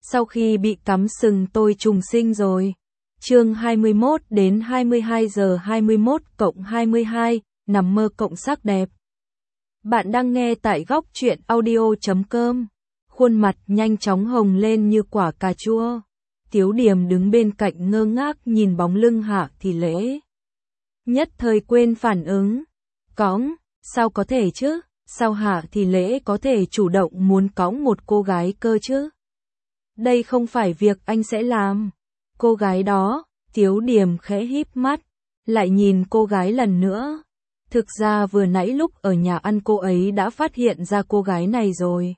sau khi bị cắm sừng tôi trùng sinh rồi. Chương 21 đến 22 giờ 21+22, nằm mơ cộng sắc đẹp. Bạn đang nghe tại góc truyện audio.com. Khuôn mặt nhanh chóng hồng lên như quả cà chua. Tiếu Điềm đứng bên cạnh ngơ ngác nhìn bóng lưng Hạ Thì Lễ. Nhất thời quên phản ứng. Cõng, sao có thể chứ? Sao Hạ Thì Lễ có thể chủ động muốn cõng một cô gái cơ chứ? Đây không phải việc anh sẽ làm. Cô gái đó, Tiếu Điềm khẽ híp mắt, lại nhìn cô gái lần nữa. Thực ra vừa nãy lúc ở nhà ăn cô ấy đã phát hiện ra cô gái này rồi.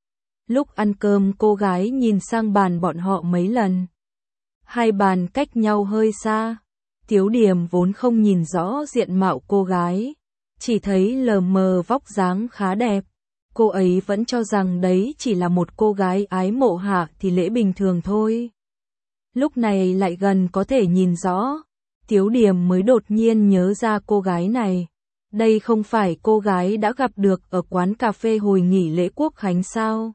Lúc ăn cơm cô gái nhìn sang bàn bọn họ mấy lần. Hai bàn cách nhau hơi xa. Tiếu Điềm vốn không nhìn rõ diện mạo cô gái, chỉ thấy lờ mờ vóc dáng khá đẹp. Cô ấy vẫn cho rằng đấy chỉ là một cô gái ái mộ Hạ Thì Lễ bình thường thôi. Lúc này lại gần có thể nhìn rõ, Tiếu Điềm mới đột nhiên nhớ ra cô gái này. Đây không phải cô gái đã gặp được ở quán cà phê hồi nghỉ lễ Quốc khánh sao?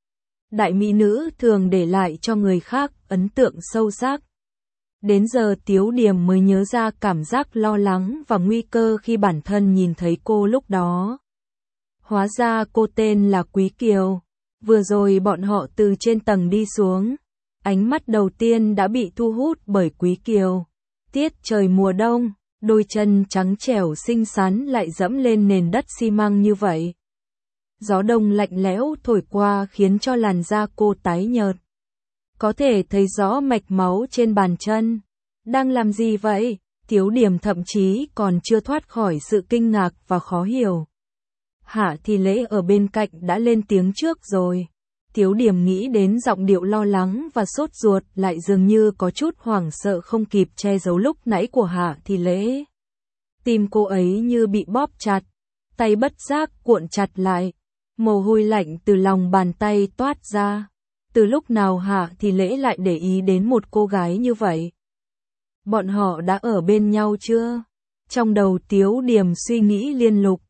Đại mỹ nữ thường để lại cho người khác ấn tượng sâu sắc. Đến giờ Tiếu Điềm mới nhớ ra cảm giác lo lắng và nguy cơ khi bản thân nhìn thấy cô lúc đó. Hóa ra cô tên là Quý Kiều. Vừa rồi bọn họ từ trên tầng đi xuống. Ánh mắt đầu tiên đã bị thu hút bởi Quý Kiều. Tiết trời mùa đông, đôi chân trắng trẻo xinh xắn lại dẫm lên nền đất xi măng như vậy. Gió đông lạnh lẽo thổi qua khiến cho làn da cô tái nhợt. Có thể thấy rõ mạch máu trên bàn chân. Đang làm gì vậy? Tiếu Điềm thậm chí còn chưa thoát khỏi sự kinh ngạc và khó hiểu. Hạ Thì Lễ ở bên cạnh đã lên tiếng trước rồi. Tiếu Điềm nghĩ đến giọng điệu lo lắng và sốt ruột lại dường như có chút hoảng sợ không kịp che giấu lúc nãy của Hạ Thì Lễ. Tim cô ấy như bị bóp chặt, tay bất giác cuộn chặt lại, mồ hôi lạnh từ lòng bàn tay toát ra. Từ lúc nào Hạ Thì Lễ lại để ý đến một cô gái như vậy? Bọn họ đã ở bên nhau chưa? Trong đầu Tiếu Điềm suy nghĩ liên lục.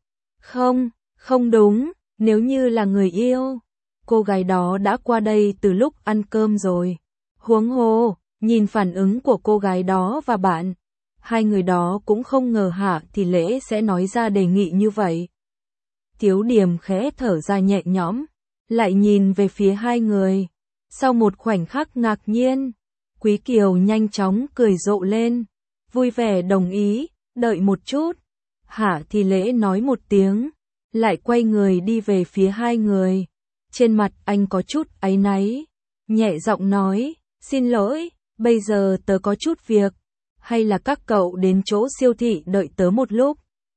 Không đúng, nếu như là người yêu, cô gái đó đã qua đây từ lúc ăn cơm rồi. Huống hồ, nhìn phản ứng của cô gái đó và bạn, hai người đó cũng không ngờ Hạ Thì Lễ sẽ nói ra đề nghị như vậy. Tiếu Điềm khẽ thở ra nhẹ nhõm, lại nhìn về phía hai người. Sau một khoảnh khắc ngạc nhiên, Quý Kiều nhanh chóng cười rộ lên, vui vẻ đồng ý, đợi một chút. Hạ Thì Lễ nói một tiếng, lại quay người đi về phía hai người. Trên mặt anh có chút áy náy, nhẹ giọng nói, xin lỗi, bây giờ tớ có chút việc, hay là các cậu đến chỗ siêu thị đợi tớ một lúc.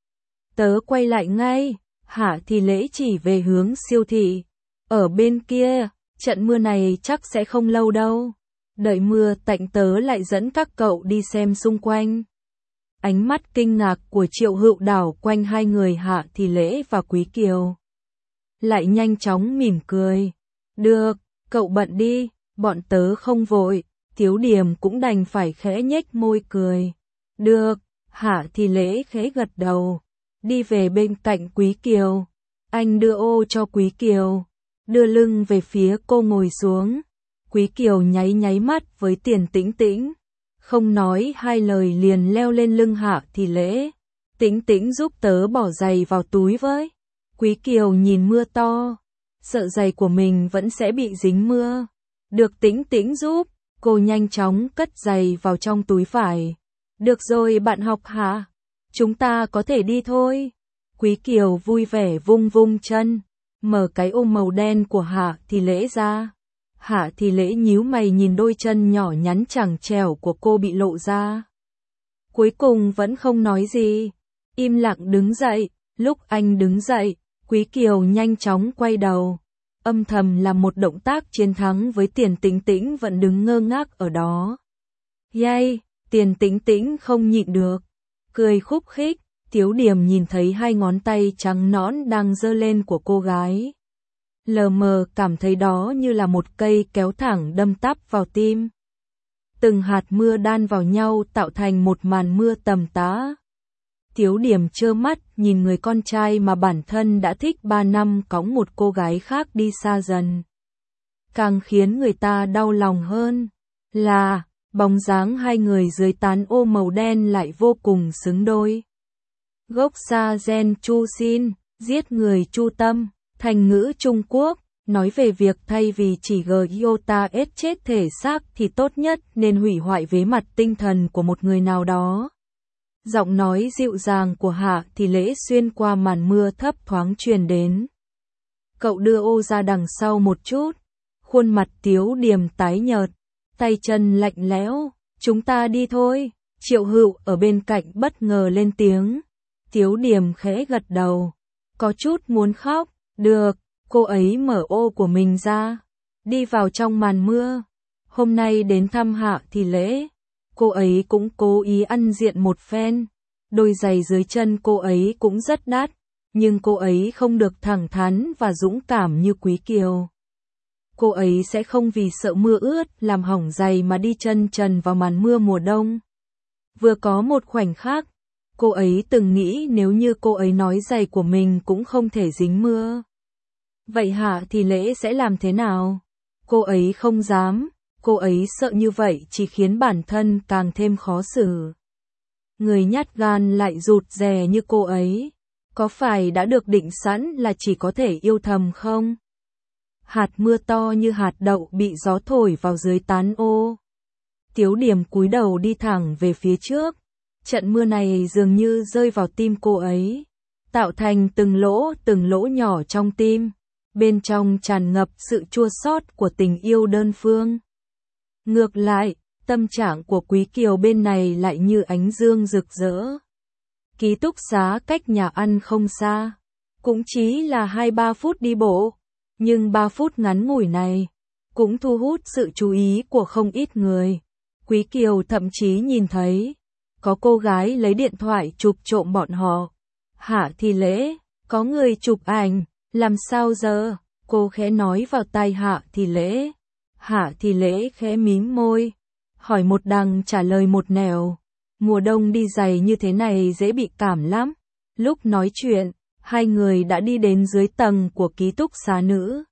Tớ quay lại ngay. Hạ Thì Lễ chỉ về hướng siêu thị. Ở bên kia, trận mưa này chắc sẽ không lâu đâu. Đợi mưa tạnh tớ lại dẫn các cậu đi xem xung quanh. Ánh mắt kinh ngạc của Triệu Hữu đảo quanh hai người Hạ Thì Lễ và Quý Kiều. Lại nhanh chóng mỉm cười. Được, cậu bận đi, bọn tớ không vội. Tiếu Điềm cũng đành phải khẽ nhếch môi cười. Được, Hạ Thì Lễ khẽ gật đầu. Đi về bên cạnh Quý Kiều. Anh đưa ô cho Quý Kiều, đưa lưng về phía cô ngồi xuống. Quý Kiều nháy mắt với Tiền Tĩnh Tĩnh, không nói hai lời liền leo lên lưng Hạ Thì Lễ. Tĩnh Tĩnh giúp tớ bỏ giày vào túi với. Quý Kiều nhìn mưa to, sợ giày của mình vẫn sẽ bị dính mưa. Được Tĩnh Tĩnh giúp, cô nhanh chóng cất giày vào trong túi phải. Được rồi bạn học hả? Chúng ta có thể đi thôi. Quý Kiều vui vẻ vung vung chân, mở cái ôm màu đen của Hạ Thì Lễ ra. Hạ Thì Lễ nhíu mày nhìn đôi chân nhỏ nhắn chằng chẻo của cô bị lộ ra. Cuối cùng vẫn không nói gì, im lặng đứng dậy. Lúc anh đứng dậy, Quý Kiều nhanh chóng quay đầu, âm thầm làm một động tác chiến thắng với Tiền Tĩnh Tĩnh vẫn đứng ngơ ngác ở đó. Yay, Tiền Tĩnh Tĩnh không nhịn được, cười khúc khích. Tiếu Điềm nhìn thấy hai ngón tay trắng nõn đang giơ lên của cô gái. Lờ mờ cảm thấy đó như là một cây kéo thẳng đâm tắp vào tim. Từng hạt mưa đan vào nhau tạo thành một màn mưa tầm tã. Tiếu Điềm trơ mắt nhìn người con trai mà bản thân đã thích 3 năm cõng một cô gái khác đi xa dần. càng khiến người ta đau lòng hơn là bóng dáng hai người dưới tán ô màu đen lại vô cùng xứng đôi. Gốc sa gen chu xin, giết người chu tâm, thành ngữ Trung Quốc, nói về việc thay vì chỉ giota chết thể xác thì tốt nhất nên hủy hoại vế mặt tinh thần của một người nào đó. Giọng nói dịu dàng của Hạ Thì Lễ xuyên qua màn mưa thấp thoáng truyền đến. Cậu đưa ô ra đằng sau một chút, khuôn mặt Tiếu Điềm tái nhợt, tay chân lạnh lẽo, chúng ta đi thôi. Triệu Hữu ở bên cạnh bất ngờ lên tiếng. Tiếu Điềm khẽ gật đầu, có chút muốn khóc, được, cô ấy mở ô của mình ra, đi vào trong màn mưa. Hôm nay đến thăm Hạ Thì Lễ, cô ấy cũng cố ý ăn diện một phen, đôi giày dưới chân cô ấy cũng rất đắt, nhưng cô ấy không được thẳng thắn và dũng cảm như Quý Kiều. Cô ấy sẽ không vì sợ mưa ướt làm hỏng giày mà đi chân trần vào màn mưa mùa đông. Vừa có một khoảnh khắc, cô ấy từng nghĩ nếu như cô ấy nói giày của mình cũng không thể dính mưa. Vậy Hạ Thì Lễ sẽ làm thế nào? Cô ấy không dám, cô ấy sợ như vậy chỉ khiến bản thân càng thêm khó xử. Người nhát gan lại rụt rè như cô ấy, có phải đã được định sẵn là chỉ có thể yêu thầm không? Hạt mưa to như hạt đậu bị gió thổi vào dưới tán ô. Tiếu Điềm cúi đầu đi thẳng về phía trước. Trận mưa này dường như rơi vào tim cô ấy, tạo thành từng lỗ nhỏ trong tim, bên trong tràn ngập sự chua xót của tình yêu đơn phương. Ngược lại, tâm trạng của Quý Kiều bên này lại như ánh dương rực rỡ. Ký túc xá cách nhà ăn không xa, cũng chỉ là 2-3 phút đi bộ, nhưng 3 phút ngắn ngủi này cũng thu hút sự chú ý của không ít người. Quý Kiều thậm chí nhìn thấy có cô gái lấy điện thoại chụp trộm bọn họ. Hạ Thì Lễ, có người chụp ảnh, làm sao giờ? Cô khẽ nói vào tai Hạ Thì Lễ. Hạ Thì Lễ khẽ mím môi, hỏi một đằng trả lời một nẻo. Mùa đông đi giày như thế này dễ bị cảm lắm. Lúc nói chuyện, hai người đã đi đến dưới tầng của ký túc xá nữ.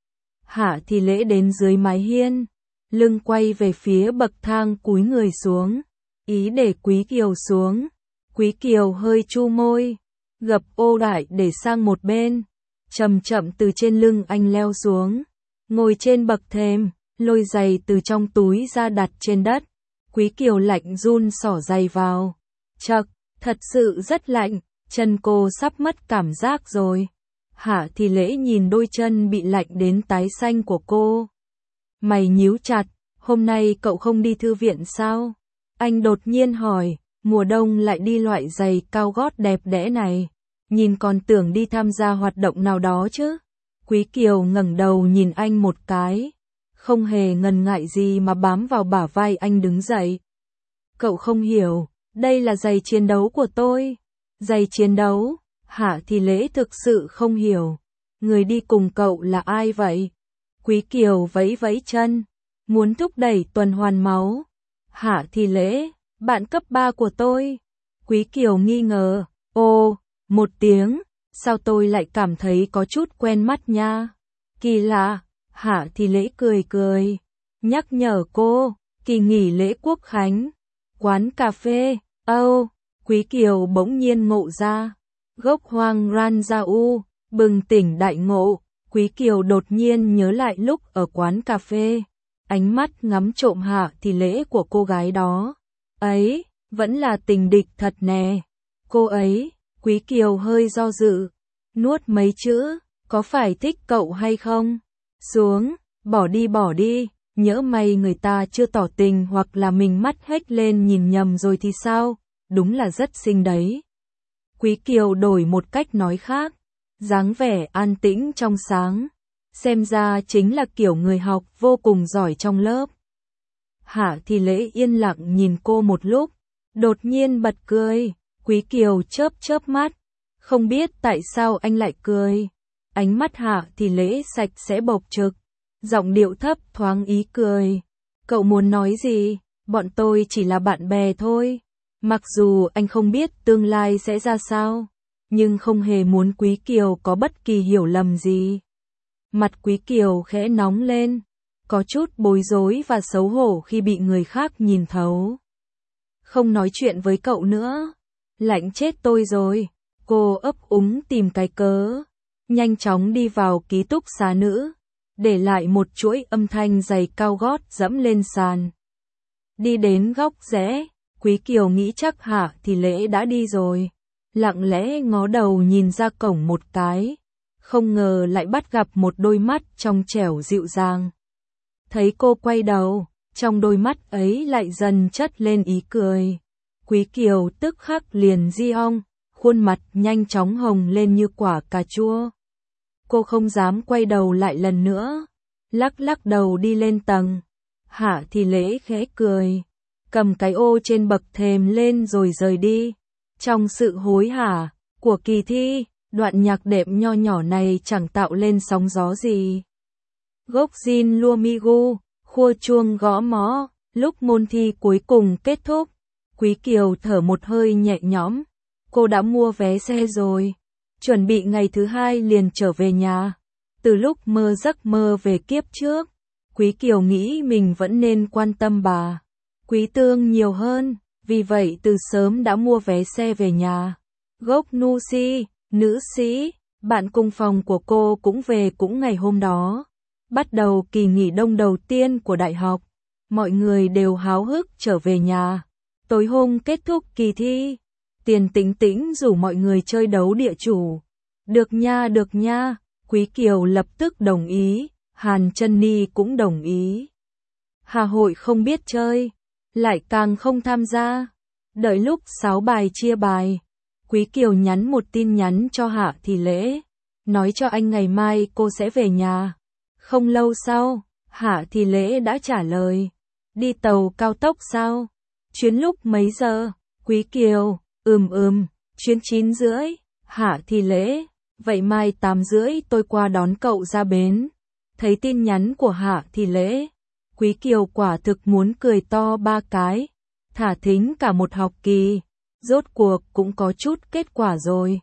Hạ Thì Lễ đến dưới mái hiên, lưng quay về phía bậc thang cúi người xuống, ý để Quý Kiều xuống. Quý Kiều hơi chu môi, gập ô đại để sang một bên, chậm chậm từ trên lưng anh leo xuống, ngồi trên bậc thềm, lôi giày từ trong túi ra đặt trên đất. Quý Kiều lạnh run xỏ giày vào. Chậc, thật sự rất lạnh, chân cô sắp mất cảm giác rồi. Hạ Thì Lễ nhìn đôi chân bị lạnh đến tái xanh của cô. Mày nhíu chặt, hôm nay cậu không đi thư viện sao? Anh đột nhiên hỏi, mùa đông lại đi loại giày cao gót đẹp đẽ này, nhìn còn tưởng đi tham gia hoạt động nào đó chứ. Quý Kiều ngẩng đầu nhìn anh một cái, không hề ngần ngại gì mà bám vào bả vai anh đứng dậy. Cậu không hiểu, đây là giày chiến đấu của tôi. Giày chiến đấu? Hạ Thì Lễ thực sự không hiểu. Người đi cùng cậu là ai vậy? Quý Kiều vẫy vẫy chân, muốn thúc đẩy tuần hoàn máu. Hạ Thì Lễ, bạn cấp 3 của tôi. Quý Kiều nghi ngờ, ồ, một tiếng, sao tôi lại cảm thấy có chút quen mắt nha. Kỳ lạ. Hạ Thì Lễ cười cười, nhắc nhở cô, kỳ nghỉ lễ Quốc khánh, quán cà phê. Quý Kiều bỗng nhiên ngộ ra, gốc hoang Ranjau, bừng tỉnh đại ngộ. Quý Kiều đột nhiên nhớ lại lúc ở quán cà phê, ánh mắt ngắm trộm Hạ Thì Lễ của cô gái đó. Ấy, vẫn là tình địch thật nè. Cô ấy, Quý Kiều hơi do dự, nuốt mấy chữ, có phải thích cậu hay không? Xuống, bỏ đi, nhỡ may người ta chưa tỏ tình hoặc là mình mắt hếch lên nhìn nhầm rồi thì sao? Đúng là rất xinh đấy. Quý Kiều đổi một cách nói khác, dáng vẻ an tĩnh trong sáng, xem ra chính là kiểu người học vô cùng giỏi trong lớp. Hạ Thì Lễ yên lặng nhìn cô một lúc, đột nhiên bật cười. Quý Kiều chớp chớp mắt, không biết tại sao anh lại cười. Ánh mắt Hạ Thì Lễ sạch sẽ bộc trực, giọng điệu thấp thoáng ý cười. Cậu muốn nói gì? Bọn tôi chỉ là bạn bè thôi. Mặc dù anh không biết tương lai sẽ ra sao, nhưng không hề muốn Quý Kiều có bất kỳ hiểu lầm gì. Mặt Quý Kiều khẽ nóng lên, có chút bối rối và xấu hổ khi bị người khác nhìn thấu. Không nói chuyện với cậu nữa. Lạnh chết tôi rồi. Cô ấp úng tìm cái cớ. Nhanh chóng đi vào ký túc xá nữ. Để lại một chuỗi âm thanh giày cao gót dẫm lên sàn. Đi đến góc rẽ. Quý Kiều nghĩ chắc Hạ Thì Lễ đã đi rồi. Lặng lẽ ngó đầu nhìn ra cổng một cái. Không ngờ lại bắt gặp một đôi mắt trong trẻo dịu dàng. Thấy cô quay đầu, trong đôi mắt ấy lại dần chất lên ý cười. Quý Kiều tức khắc liền di ong, khuôn mặt nhanh chóng hồng lên như quả cà chua. Cô không dám quay đầu lại lần nữa, lắc đầu đi lên tầng. Hạ Thì Lễ khẽ cười, cầm cái ô trên bậc thềm lên rồi rời đi. Trong sự hối hả của kỳ thi, đoạn nhạc đệm nho nhỏ này chẳng tạo lên sóng gió gì. Gốc Jin Lua Migu, khua chuông gõ mõ, lúc môn thi cuối cùng kết thúc, Quý Kiều thở một hơi nhẹ nhõm. Cô đã mua vé xe rồi, chuẩn bị ngày thứ hai liền trở về nhà. Từ lúc mơ giấc mơ về kiếp trước, Quý Kiều nghĩ mình vẫn nên quan tâm bà Quý Tương nhiều hơn, vì vậy từ sớm đã mua vé xe về nhà. Gốc Nu Si, nữ sĩ, bạn cùng phòng của cô cũng về cũng ngày hôm đó. Bắt đầu kỳ nghỉ đông đầu tiên của đại học, mọi người đều háo hức trở về nhà. Tối hôm kết thúc kỳ thi, Tiền Tĩnh Tĩnh rủ mọi người chơi đấu địa chủ. Được nha, Quý Kiều lập tức đồng ý, Hàn Chân Ni cũng đồng ý. Hà Hội không biết chơi, lại càng không tham gia. Đợi lúc 6 bài chia bài, Quý Kiều nhắn một tin nhắn cho Hạ Thì Lễ, nói cho anh ngày mai cô sẽ về nhà. Không lâu sau, Hạ Thì Lễ đã trả lời, đi tàu cao tốc sao? Chuyến lúc mấy giờ? Quý Kiều, chuyến 9 rưỡi. Hạ Thì Lễ, vậy mai 8 rưỡi tôi qua đón cậu ra bến. Thấy tin nhắn của Hạ Thì Lễ, Quý Kiều quả thực muốn cười to 3 cái. Thả thính cả một học kỳ, rốt cuộc cũng có chút kết quả rồi.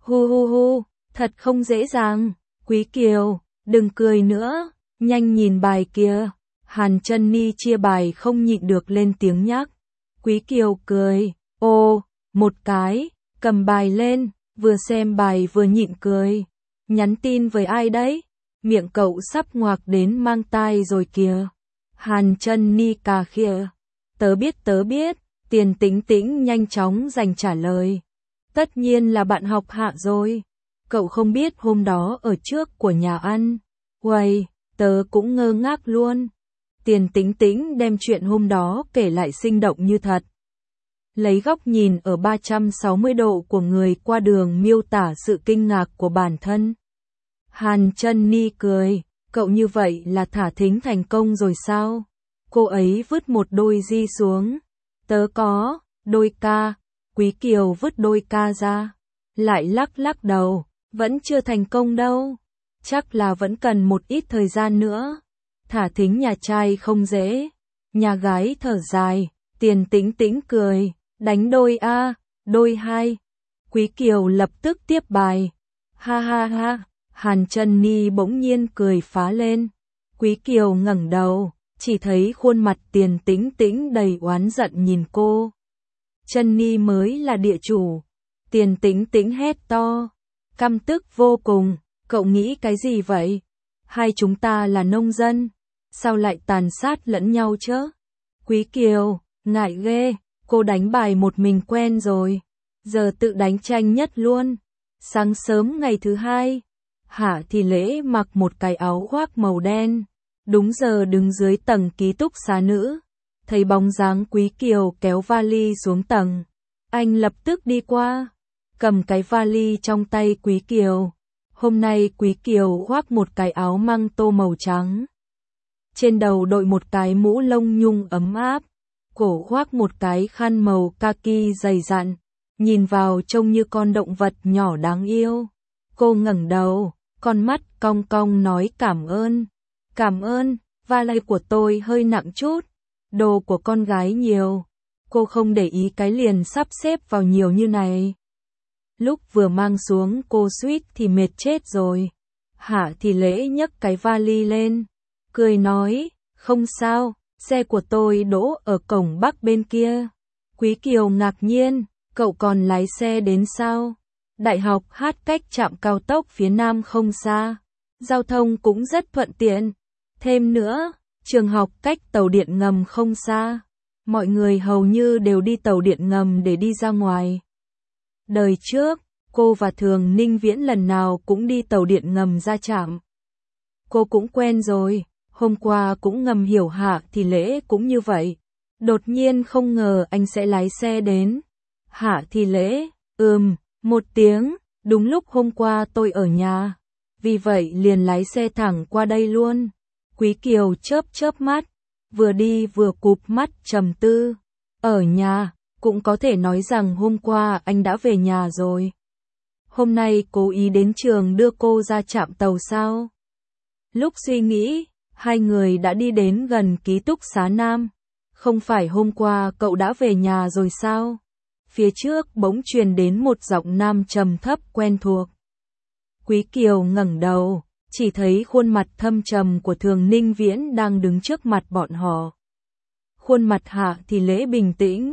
Hu, thật không dễ dàng. Quý Kiều, đừng cười nữa, nhanh nhìn bài kia. Hàn Chân Ni chia bài không nhịn được lên tiếng nhắc. Quý Kiều cười, một cái, cầm bài lên, vừa xem bài vừa nhịn cười. Nhắn tin với ai đấy? Miệng cậu sắp ngoạc đến mang tai rồi kìa. Hàn Chân Ni cà khịa. Tớ biết, Tiền Tĩnh Tĩnh nhanh chóng dành trả lời. Tất nhiên là bạn học Hạ rồi. Cậu không biết hôm đó ở trước của nhà ăn. Uầy, tớ cũng ngơ ngác luôn. Tiền Tĩnh Tĩnh đem chuyện hôm đó kể lại sinh động như thật. Lấy góc nhìn ở 360 độ của người qua đường miêu tả sự kinh ngạc của bản thân. Hàn Chân Ni cười, cậu như vậy là thả thính thành công rồi sao? Cô ấy vứt một đôi di xuống. Tớ có, đôi ca. Quý Kiều vứt đôi ca ra. Lại lắc đầu, vẫn chưa thành công đâu. Chắc là vẫn cần một ít thời gian nữa. Thả thính nhà trai không dễ. Nhà gái thở dài, Tiền Tĩnh Tĩnh cười, đánh đôi a, đôi hai. Quý Kiều lập tức tiếp bài. Ha. Hàn Chân Ni bỗng nhiên cười phá lên. Quý Kiều ngẩng đầu, chỉ thấy khuôn mặt Tiền Tĩnh Tĩnh đầy oán giận nhìn cô. Chân Ni mới là địa chủ. Tiền Tĩnh Tĩnh hét to, căm tức vô cùng, cậu nghĩ cái gì vậy? Hai chúng ta là nông dân, sao lại tàn sát lẫn nhau chứ? Quý Kiều, ngại ghê, cô đánh bài một mình quen rồi, giờ tự đánh tranh nhất luôn. Sáng sớm ngày thứ hai, Hạ Thì Lễ mặc một cái áo khoác màu đen, đúng giờ đứng dưới tầng ký túc xá nữ. Thấy bóng dáng Quý Kiều kéo vali xuống tầng, anh lập tức đi qua, cầm cái vali trong tay Quý Kiều. Hôm nay Quý Kiều khoác một cái áo măng tô màu trắng, trên đầu đội một cái mũ lông nhung ấm áp, cổ khoác một cái khăn màu kaki dày dặn, nhìn vào trông như con động vật nhỏ đáng yêu. Cô ngẩng đầu, con mắt cong cong nói cảm ơn, vali của tôi hơi nặng chút, đồ của con gái nhiều. Cô không để ý cái liền sắp xếp vào nhiều như này. Lúc vừa mang xuống cô suýt thì mệt chết rồi. Hạ Thì Lễ nhấc cái vali lên, cười nói, không sao, xe của tôi đỗ ở cổng bắc bên kia. Quý Kiều ngạc nhiên, cậu còn lái xe đến sao? Đại học Hát cách trạm cao tốc phía nam không xa, giao thông cũng rất thuận tiện. Thêm nữa, trường học cách tàu điện ngầm không xa, mọi người hầu như đều đi tàu điện ngầm để đi ra ngoài. Đời trước, cô và Thường Ninh Viễn lần nào cũng đi tàu điện ngầm ra trạm. Cô cũng quen rồi, hôm qua cũng ngầm hiểu Hạ Thì Lễ cũng như vậy. Đột nhiên không ngờ anh sẽ lái xe đến. Hạ Thì Lễ, một tiếng, đúng lúc hôm qua tôi ở nhà. Vì vậy liền lái xe thẳng qua đây luôn. Quý Kiều chớp chớp mắt, vừa đi vừa cụp mắt trầm tư. Ở nhà, cũng có thể nói rằng hôm qua anh đã về nhà rồi. Hôm nay cố ý đến trường đưa cô ra trạm tàu sao? Lúc suy nghĩ, hai người đã đi đến gần ký túc xá Nam. Không phải hôm qua cậu đã về nhà rồi sao? Phía trước bỗng truyền đến một giọng nam trầm thấp quen thuộc. Quý Kiều ngẩng đầu, chỉ thấy khuôn mặt thâm trầm của Thường Ninh Viễn đang đứng trước mặt bọn họ. Khuôn mặt Hạ Thì Lễ bình tĩnh.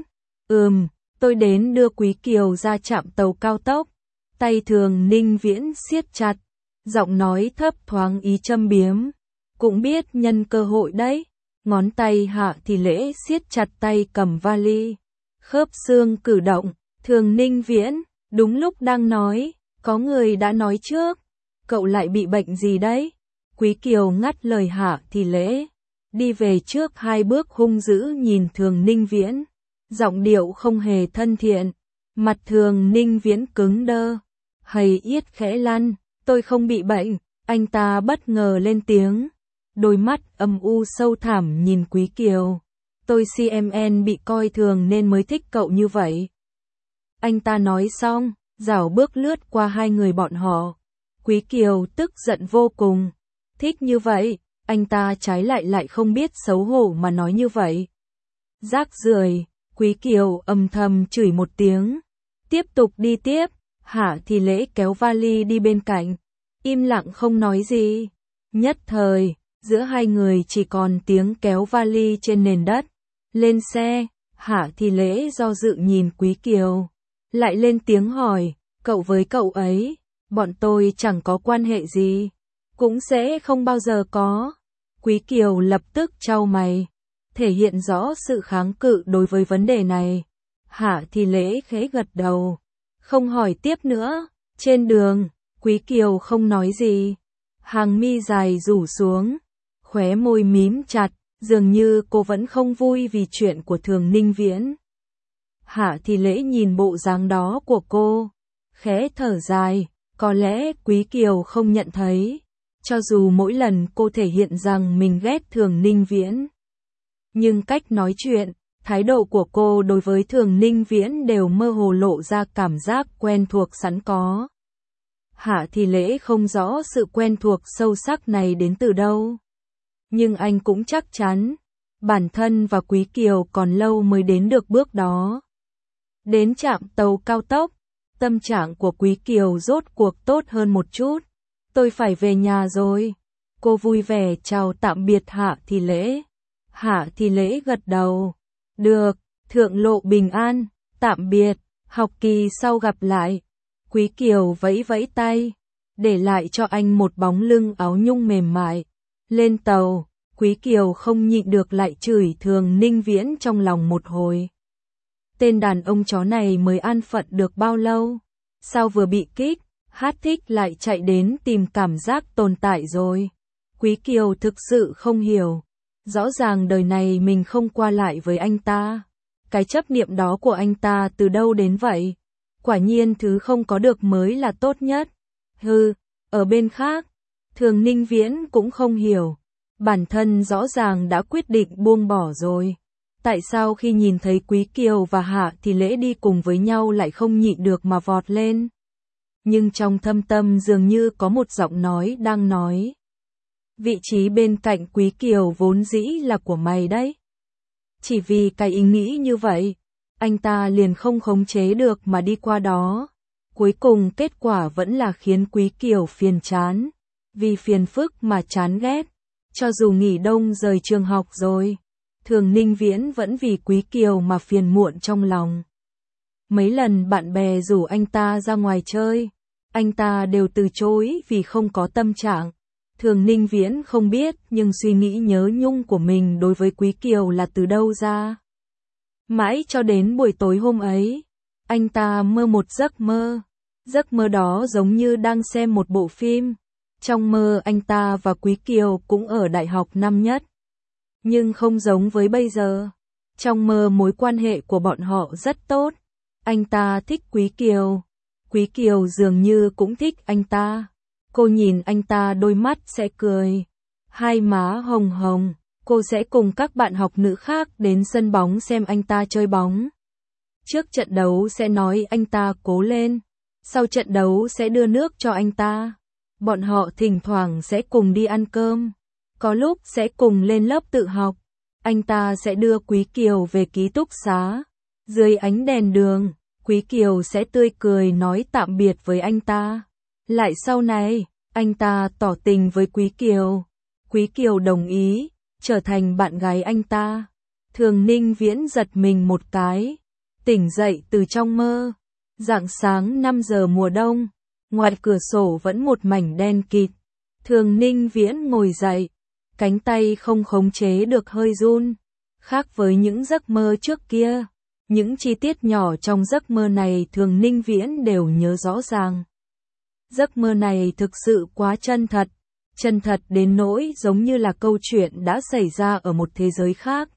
Tôi đến đưa Quý Kiều ra trạm tàu cao tốc. Tay Thường Ninh Viễn siết chặt, giọng nói thấp thoáng ý châm biếm. Cũng biết nhân cơ hội đấy. Ngón tay Hạ Thì Lễ siết chặt tay cầm vali. Khớp xương cử động, Thường Ninh Viễn, đúng lúc đang nói, có người đã nói trước. Cậu lại bị bệnh gì đấy? Quý Kiều ngắt lời Hạ Thì Lễ. Đi về trước 2 bước hung dữ nhìn Thường Ninh Viễn. Giọng điệu không hề thân thiện. Mặt Thường Ninh Viễn cứng đơ. Hầy yết khẽ lăn, tôi không bị bệnh. Anh ta bất ngờ lên tiếng. Đôi mắt âm u sâu thẳm nhìn Quý Kiều. Tôi CMN bị coi thường nên mới thích cậu như vậy. Anh ta nói xong, rảo bước lướt qua hai người bọn họ. Quý Kiều tức giận vô cùng. Thích như vậy, anh ta trái lại không biết xấu hổ mà nói như vậy. Rác rưởi, Quý Kiều âm thầm chửi một tiếng. Tiếp tục đi tiếp, Hạ Thì Lễ kéo vali đi bên cạnh. Im lặng không nói gì. Nhất thời, giữa hai người chỉ còn tiếng kéo vali trên nền đất. Lên xe, Hạ Thì Lễ do dự nhìn Quý Kiều. Lại lên tiếng hỏi, cậu với cậu ấy, bọn tôi chẳng có quan hệ gì. Cũng sẽ không bao giờ có. Quý Kiều lập tức chau mày, thể hiện rõ sự kháng cự đối với vấn đề này. Hạ Thì Lễ khẽ gật đầu, không hỏi tiếp nữa. Trên đường, Quý Kiều không nói gì. Hàng mi dài rủ xuống, khóe môi mím chặt, dường như cô vẫn không vui vì chuyện của Thường Ninh Viễn. Hạ Thì Lễ nhìn bộ dáng đó của cô, khẽ thở dài, có lẽ Quý Kiều không nhận thấy, cho dù mỗi lần cô thể hiện rằng mình ghét Thường Ninh Viễn. Nhưng cách nói chuyện, thái độ của cô đối với Thường Ninh Viễn đều mơ hồ lộ ra cảm giác quen thuộc sẵn có. Hạ Thì Lễ không rõ sự quen thuộc sâu sắc này đến từ đâu. Nhưng anh cũng chắc chắn, bản thân và Quý Kiều còn lâu mới đến được bước đó. Đến trạm tàu cao tốc, tâm trạng của Quý Kiều rốt cuộc tốt hơn một chút. Tôi phải về nhà rồi. Cô vui vẻ chào tạm biệt Hạ Thì Lễ. Hạ Thì Lễ gật đầu. Được, thượng lộ bình an, tạm biệt, học kỳ sau gặp lại. Quý Kiều vẫy vẫy tay, để lại cho anh một bóng lưng áo nhung mềm mại. Lên tàu, Quý Kiều không nhịn được lại chửi Thường Ninh Viễn trong lòng một hồi. Tên đàn ông chó này mới an phận được bao lâu? Sao vừa bị kích, hát thích lại chạy đến tìm cảm giác tồn tại rồi? Quý Kiều thực sự không hiểu. Rõ ràng đời này mình không qua lại với anh ta. Cái chấp niệm đó của anh ta từ đâu đến vậy? Quả nhiên thứ không có được mới là tốt nhất. Ở bên khác, Thường Ninh Viễn cũng không hiểu. Bản thân rõ ràng đã quyết định buông bỏ rồi. Tại sao khi nhìn thấy Quý Kiều và Hạ Thì Lễ đi cùng với nhau lại không nhịn được mà vọt lên? Nhưng trong thâm tâm dường như có một giọng nói đang nói. Vị trí bên cạnh Quý Kiều vốn dĩ là của mày đấy. Chỉ vì cái ý nghĩ như vậy, anh ta liền không khống chế được mà đi qua đó. Cuối cùng kết quả vẫn là khiến Quý Kiều phiền chán. Vì phiền phức mà chán ghét. Cho dù nghỉ đông rời trường học rồi, Thường Ninh Viễn vẫn vì Quý Kiều mà phiền muộn trong lòng. Mấy lần bạn bè rủ anh ta ra ngoài chơi, anh ta đều từ chối vì không có tâm trạng. Thường Ninh Viễn không biết nhưng suy nghĩ nhớ nhung của mình đối với Quý Kiều là từ đâu ra. Mãi cho đến buổi tối hôm ấy, anh ta mơ một giấc mơ. Giấc mơ đó giống như đang xem một bộ phim. Trong mơ anh ta và Quý Kiều cũng ở đại học năm nhất. Nhưng không giống với bây giờ. Trong mơ mối quan hệ của bọn họ rất tốt. Anh ta thích Quý Kiều. Quý Kiều dường như cũng thích anh ta. Cô nhìn anh ta đôi mắt sẽ cười. Hai má hồng hồng. Cô sẽ cùng các bạn học nữ khác đến sân bóng xem anh ta chơi bóng. Trước trận đấu sẽ nói anh ta cố lên. Sau trận đấu sẽ đưa nước cho anh ta. Bọn họ thỉnh thoảng sẽ cùng đi ăn cơm. Có lúc sẽ cùng lên lớp tự học. Anh ta sẽ đưa Quý Kiều về ký túc xá. Dưới ánh đèn đường, Quý Kiều sẽ tươi cười nói tạm biệt với anh ta. Lại sau này, anh ta tỏ tình với Quý Kiều. Quý Kiều đồng ý, trở thành bạn gái anh ta. Thường Ninh Viễn giật mình một cái. Tỉnh dậy từ trong mơ. Rạng sáng 5 giờ mùa đông. Ngoài cửa sổ vẫn một mảnh đen kịt. Thường Ninh Viễn ngồi dậy. Cánh tay không khống chế được hơi run. Khác với những giấc mơ trước kia. Những chi tiết nhỏ trong giấc mơ này Thường Ninh Viễn đều nhớ rõ ràng. Giấc mơ này thực sự quá chân thật. Chân thật đến nỗi giống như là câu chuyện đã xảy ra ở một thế giới khác.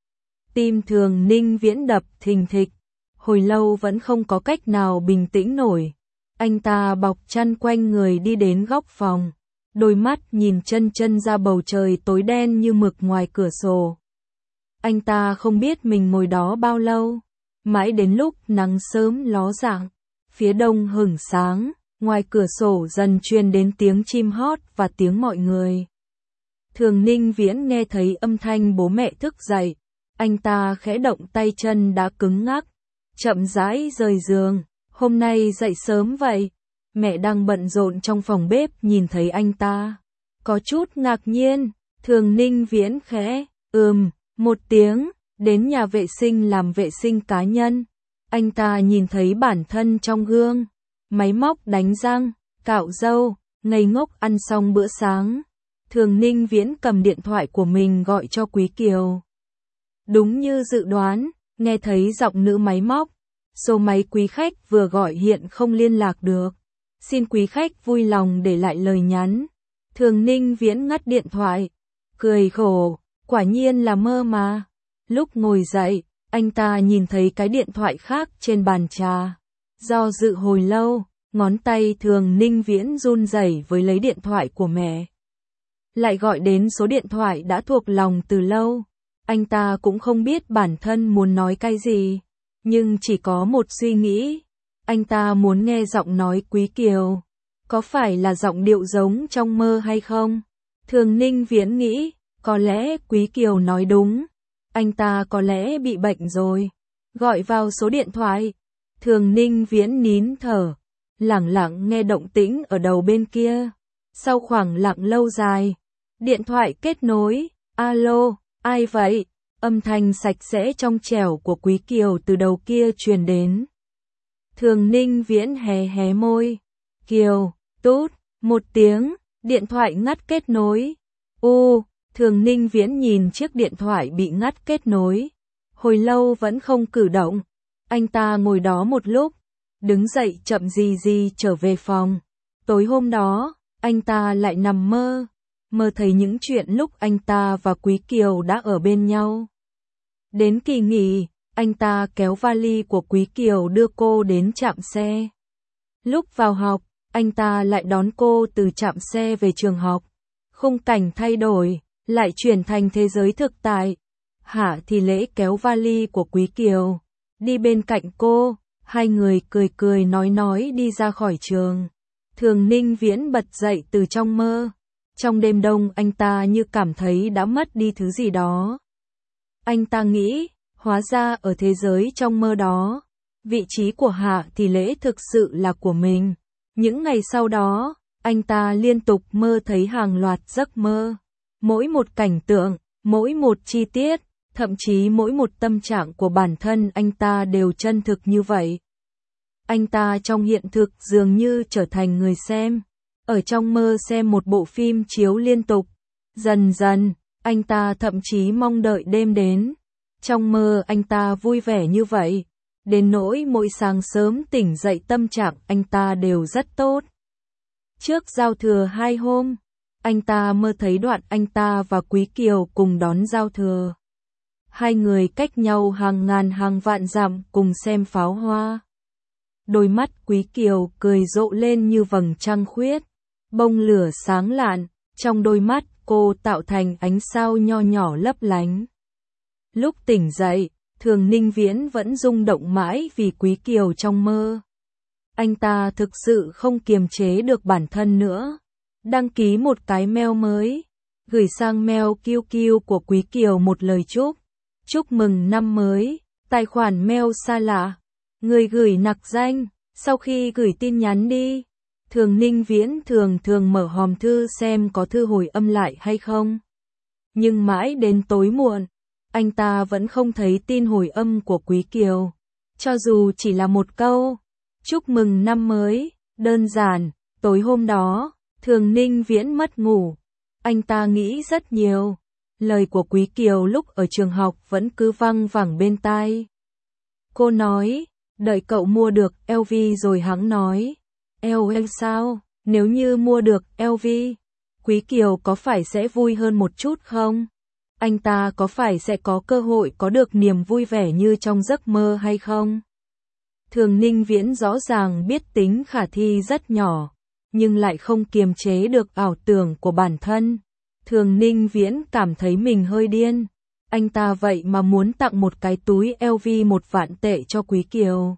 Tim Thường Ninh Viễn đập thình thịch. Hồi lâu vẫn không có cách nào bình tĩnh nổi. Anh ta bọc chăn quanh người đi đến góc phòng. Đôi mắt nhìn chân chân ra bầu trời tối đen như mực ngoài cửa sổ. Anh ta không biết mình ngồi đó bao lâu. Mãi đến lúc nắng sớm ló dạng. Phía đông hửng sáng. Ngoài cửa sổ dần truyền đến tiếng chim hót và tiếng mọi người. Thường Ninh Viễn nghe thấy âm thanh bố mẹ thức dậy. Anh ta khẽ động tay chân đã cứng ngắc. Chậm rãi rời giường. Hôm nay dậy sớm vậy. Mẹ đang bận rộn trong phòng bếp nhìn thấy anh ta. Có chút ngạc nhiên. Thường Ninh Viễn khẽ, một tiếng, đến nhà vệ sinh làm vệ sinh cá nhân. Anh ta nhìn thấy bản thân trong gương. Máy móc đánh răng, cạo râu, ngây ngốc ăn xong bữa sáng. Thường Ninh Viễn cầm điện thoại của mình gọi cho Quý Kiều. Đúng như dự đoán, nghe thấy giọng nữ máy móc. Số máy quý khách vừa gọi hiện không liên lạc được. Xin quý khách vui lòng để lại lời nhắn. Thường Ninh Viễn ngắt điện thoại. Cười khổ, quả nhiên là mơ mà. Lúc ngồi dậy, anh ta nhìn thấy cái điện thoại khác trên bàn trà. Do dự hồi lâu, ngón tay Thường Ninh Viễn run rẩy với lấy điện thoại của mẹ. Lại gọi đến số điện thoại đã thuộc lòng từ lâu. Anh ta cũng không biết bản thân muốn nói cái gì. Nhưng chỉ có một suy nghĩ. Anh ta muốn nghe giọng nói Quý Kiều. Có phải là giọng điệu giống trong mơ hay không? Thường Ninh Viễn nghĩ, có lẽ Quý Kiều nói đúng. Anh ta có lẽ bị bệnh rồi. Gọi vào số điện thoại. Thường Ninh Viễn nín thở. Lẳng lặng nghe động tĩnh ở đầu bên kia. Sau khoảng lặng lâu dài. Điện thoại kết nối. Alo, ai vậy? Âm thanh sạch sẽ trong trẻo của Quý Kiều từ đầu kia truyền đến. Thường Ninh Viễn hé hé môi. Kiều, tút, một tiếng, điện thoại ngắt kết nối. Thường Ninh Viễn nhìn chiếc điện thoại bị ngắt kết nối. Hồi lâu vẫn không cử động. Anh ta ngồi đó một lúc. Đứng dậy chậm gì gì trở về phòng. Tối hôm đó, anh ta lại nằm mơ. Mơ thấy những chuyện lúc anh ta và Quý Kiều đã ở bên nhau. Đến kỳ nghỉ, anh ta kéo vali của Quý Kiều đưa cô đến trạm xe. Lúc vào học, anh ta lại đón cô từ trạm xe về trường học. Khung cảnh thay đổi, lại chuyển thành thế giới thực tại. Hạ thì lễ kéo vali của Quý Kiều. Đi bên cạnh cô, hai người cười cười nói đi ra khỏi trường. Thường Ninh Viễn bật dậy từ trong mơ. Trong đêm đông anh ta như cảm thấy đã mất đi thứ gì đó. Anh ta nghĩ, hóa ra ở thế giới trong mơ đó, vị trí của Hạ thì lễ thực sự là của mình. Những ngày sau đó, anh ta liên tục mơ thấy hàng loạt giấc mơ. Mỗi một cảnh tượng, mỗi một chi tiết, thậm chí mỗi một tâm trạng của bản thân anh ta đều chân thực như vậy. Anh ta trong hiện thực dường như trở thành người xem, ở trong mơ xem một bộ phim chiếu liên tục. Dần dần, anh ta thậm chí mong đợi đêm đến. Trong mơ anh ta vui vẻ như vậy, đến nỗi mỗi sáng sớm tỉnh dậy tâm trạng anh ta đều rất tốt. Trước giao thừa 2 hôm, anh ta mơ thấy đoạn anh ta và Quý Kiều cùng đón giao thừa. Hai người cách nhau hàng ngàn hàng vạn dặm cùng xem pháo hoa. Đôi mắt Quý Kiều cười rộ lên như vầng trăng khuyết, bông lửa sáng lạn, trong đôi mắt cô tạo thành ánh sao nho nhỏ lấp lánh. Lúc tỉnh dậy, Thường Ninh Viễn vẫn rung động mãi vì Quý Kiều trong mơ. Anh ta thực sự không kiềm chế được bản thân nữa. Đăng ký một cái mail mới, gửi sang mail QQ của Quý Kiều một lời chúc. Chúc mừng năm mới, tài khoản mail xa lạ. Người gửi nặc danh, sau khi gửi tin nhắn đi. Thường Ninh Viễn thường mở hòm thư xem có thư hồi âm lại hay không. Nhưng mãi đến tối muộn, anh ta vẫn không thấy tin hồi âm của Quý Kiều. Cho dù chỉ là một câu, chúc mừng năm mới, đơn giản. Tối hôm đó, Thường Ninh Viễn mất ngủ. Anh ta nghĩ rất nhiều. Lời của Quý Kiều lúc ở trường học vẫn cứ văng vẳng bên tai. Cô nói, đợi cậu mua được LV rồi hẵng nói. LV sao? Nếu như mua được LV, Quý Kiều có phải sẽ vui hơn một chút không? Anh ta có phải sẽ có cơ hội có được niềm vui vẻ như trong giấc mơ hay không? Thường Ninh Viễn rõ ràng biết tính khả thi rất nhỏ, nhưng lại không kiềm chế được ảo tưởng của bản thân. Thường Ninh Viễn cảm thấy mình hơi điên. Anh ta vậy mà muốn tặng một cái túi LV 1 vạn tệ cho Quý Kiều.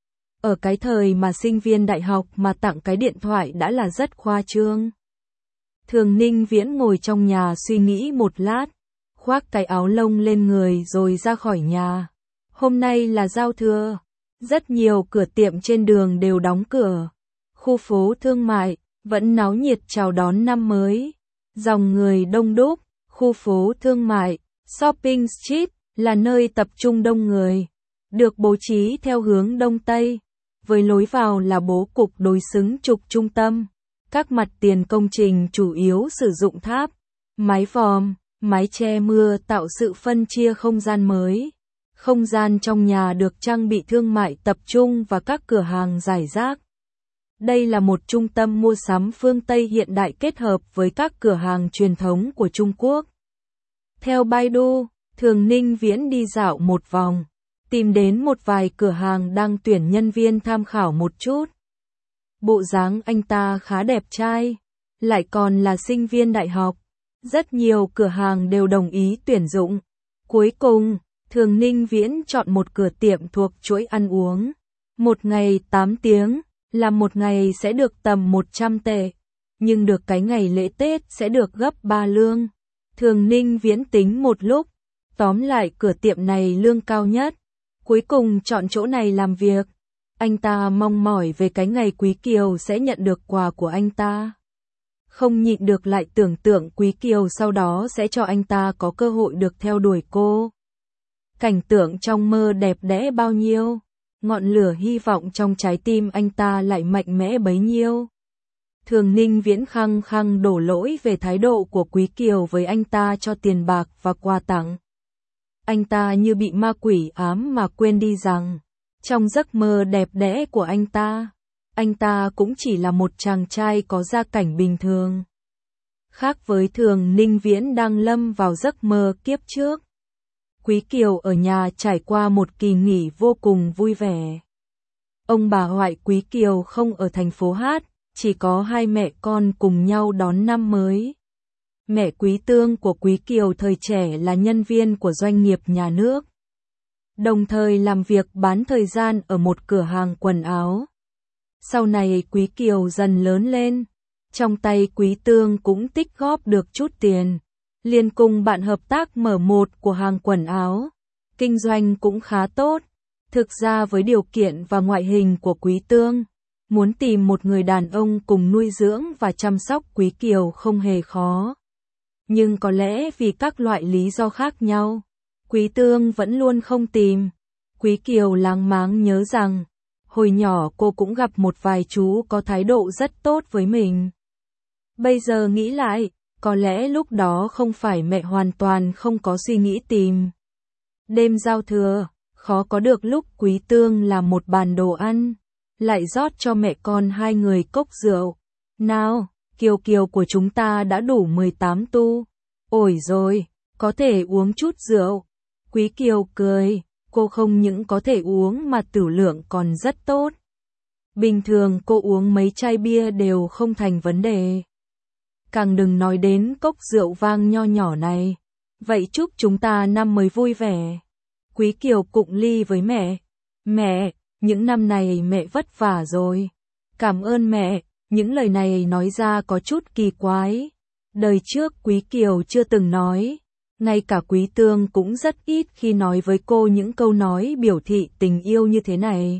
Ở cái thời mà sinh viên đại học mà tặng cái điện thoại đã là rất khoa trương. Thường Ninh Viễn ngồi trong nhà suy nghĩ một lát, khoác cái áo lông lên người rồi ra khỏi nhà. Hôm nay là giao thừa, rất nhiều cửa tiệm trên đường đều đóng cửa. Khu phố thương mại vẫn náo nhiệt chào đón năm mới. Dòng người đông đúc, khu phố thương mại, shopping street là nơi tập trung đông người, được bố trí theo hướng đông tây, với lối vào là bố cục đối xứng trục trung tâm. Các mặt tiền công trình chủ yếu sử dụng tháp, mái vòm, mái che mưa tạo sự phân chia không gian mới. Không gian trong nhà được trang bị thương mại tập trung và các cửa hàng rải rác. Đây là một trung tâm mua sắm phương Tây hiện đại kết hợp với các cửa hàng truyền thống của Trung Quốc. Theo Baidu, Thường Ninh Viễn đi dạo một vòng, tìm đến một vài cửa hàng đang tuyển nhân viên tham khảo một chút. Bộ dáng anh ta khá đẹp trai, lại còn là sinh viên đại học. Rất nhiều cửa hàng đều đồng ý tuyển dụng. Cuối cùng, Thường Ninh Viễn chọn một cửa tiệm thuộc chuỗi ăn uống. Một ngày 8 tiếng, là một ngày sẽ được tầm 100 tệ. Nhưng được cái ngày lễ Tết sẽ được gấp 3 lương. Thường Ninh Viễn tính một lúc. Tóm lại cửa tiệm này lương cao nhất. Cuối cùng chọn chỗ này làm việc. Anh ta mong mỏi về cái ngày Quý Kiều sẽ nhận được quà của anh ta. Không nhịn được lại tưởng tượng Quý Kiều sau đó sẽ cho anh ta có cơ hội được theo đuổi cô. Cảnh tượng trong mơ đẹp đẽ bao nhiêu, ngọn lửa hy vọng trong trái tim anh ta lại mạnh mẽ bấy nhiêu. Thường Ninh Viễn khăng khăng đổ lỗi về thái độ của Quý Kiều với anh ta cho tiền bạc và quà tặng. Anh ta như bị ma quỷ ám mà quên đi rằng, trong giấc mơ đẹp đẽ của anh ta cũng chỉ là một chàng trai có gia cảnh bình thường. Khác với Thường Ninh Viễn đang lâm vào giấc mơ kiếp trước. Quý Kiều ở nhà trải qua một kỳ nghỉ vô cùng vui vẻ. Ông bà ngoại Quý Kiều không ở thành phố Hát, chỉ có hai mẹ con cùng nhau đón năm mới. Mẹ Quý Tương của Quý Kiều thời trẻ là nhân viên của doanh nghiệp nhà nước, đồng thời làm việc bán thời gian ở một cửa hàng quần áo. Sau này Quý Kiều dần lớn lên, trong tay Quý Tương cũng tích góp được chút tiền, liền cùng bạn hợp tác mở một cửa hàng quần áo. Kinh doanh cũng khá tốt. Thực ra với điều kiện và ngoại hình của Quý Tương, muốn tìm một người đàn ông cùng nuôi dưỡng và chăm sóc Quý Kiều không hề khó. Nhưng có lẽ vì các loại lý do khác nhau, Quý Tương vẫn luôn không tìm. Quý Kiều láng máng nhớ rằng, hồi nhỏ cô cũng gặp một vài chú có thái độ rất tốt với mình. Bây giờ nghĩ lại, có lẽ lúc đó không phải mẹ hoàn toàn không có suy nghĩ tìm. Đêm giao thừa, khó có được lúc Quý Tương làm một bàn đồ ăn, lại rót cho mẹ con hai người cốc rượu. Nào, Kiều Kiều của chúng ta đã đủ 18 tu. Ổi rồi, có thể uống chút rượu. Quý Kiều cười, cô không những có thể uống mà tửu lượng còn rất tốt. Bình thường cô uống mấy chai bia đều không thành vấn đề. Càng đừng nói đến cốc rượu vang nho nhỏ này. Vậy chúc chúng ta năm mới vui vẻ. Quý Kiều cụng ly với mẹ. Mẹ, những năm này mẹ vất vả rồi. Cảm ơn mẹ, những lời này nói ra có chút kỳ quái. Đời trước Quý Kiều chưa từng nói. Ngay cả Quý Tương cũng rất ít khi nói với cô những câu nói biểu thị tình yêu như thế này.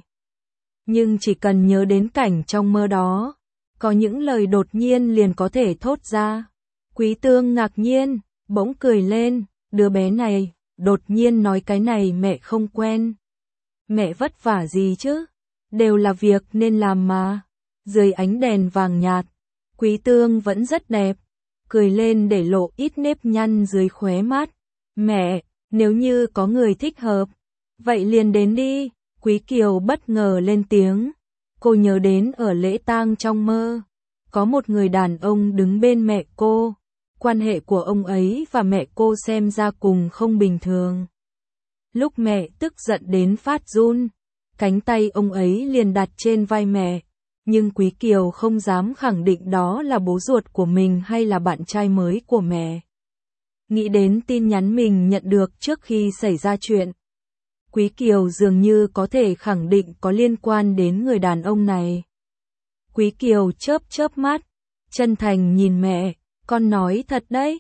Nhưng chỉ cần nhớ đến cảnh trong mơ đó, có những lời đột nhiên liền có thể thốt ra. Quý Tương ngạc nhiên, bỗng cười lên, đứa bé này, đột nhiên nói cái này mẹ không quen. Mẹ vất vả gì chứ? Đều là việc nên làm mà. Dưới ánh đèn vàng nhạt, Quý Tương vẫn rất đẹp. Cười lên để lộ ít nếp nhăn dưới khóe mắt. Mẹ, nếu như có người thích hợp, vậy liền đến đi. Quý Kiều bất ngờ lên tiếng. Cô nhớ đến ở lễ tang trong mơ, có một người đàn ông đứng bên mẹ cô. Quan hệ của ông ấy và mẹ cô xem ra cùng không bình thường. Lúc mẹ tức giận đến phát run, cánh tay ông ấy liền đặt trên vai mẹ. Nhưng Quý Kiều không dám khẳng định đó là bố ruột của mình hay là bạn trai mới của mẹ. Nghĩ đến tin nhắn mình nhận được trước khi xảy ra chuyện, Quý Kiều dường như có thể khẳng định có liên quan đến người đàn ông này. Quý Kiều chớp chớp mắt, chân thành nhìn mẹ, con nói thật đấy,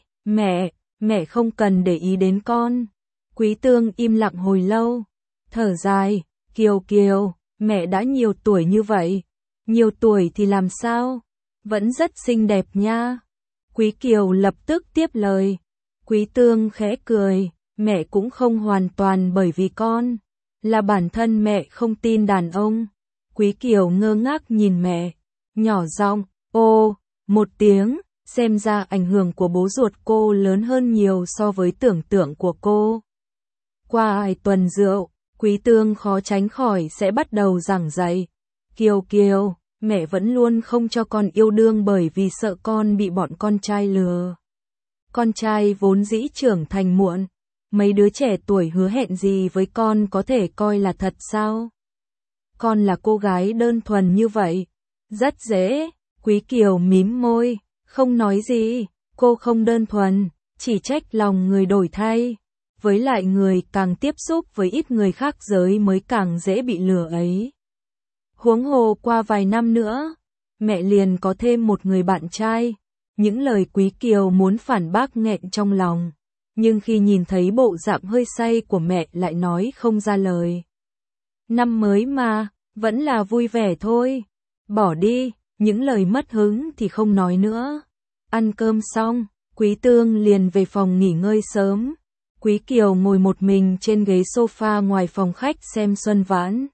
mẹ không cần để ý đến con. Quý Tương im lặng hồi lâu, thở dài, Kiều Kiều, mẹ đã nhiều tuổi như vậy. Nhiều tuổi thì làm sao? Vẫn rất xinh đẹp nha. Quý Kiều lập tức tiếp lời. Quý Tương khẽ cười, mẹ cũng không hoàn toàn bởi vì con. Là bản thân mẹ không tin đàn ông. Quý Kiều ngơ ngác nhìn mẹ, nhỏ giọng, ô, một tiếng, xem ra ảnh hưởng của bố ruột cô lớn hơn nhiều so với tưởng tượng của cô. Qua 2 tuần rượu, Quý Tương khó tránh khỏi sẽ bắt đầu giảng dạy. Kiều Kiều, mẹ vẫn luôn không cho con yêu đương bởi vì sợ con bị bọn con trai lừa. Con trai vốn dĩ trưởng thành muộn, mấy đứa trẻ tuổi hứa hẹn gì với con có thể coi là thật sao? Con là cô gái đơn thuần như vậy, rất dễ. Quý Kiều mím môi, không nói gì, cô không đơn thuần, chỉ trách lòng người đổi thay. Với lại người càng tiếp xúc với ít người khác giới mới càng dễ bị lừa ấy. Huống hồ qua vài năm nữa, mẹ liền có thêm một người bạn trai. Những lời Quý Kiều muốn phản bác nghẹn trong lòng, nhưng khi nhìn thấy bộ dạng hơi say của mẹ lại nói không ra lời. Năm mới mà, vẫn là vui vẻ thôi. Bỏ đi, những lời mất hứng thì không nói nữa. Ăn cơm xong, Quý Tương liền về phòng nghỉ ngơi sớm. Quý Kiều ngồi một mình trên ghế sofa ngoài phòng khách xem Xuân Vãn.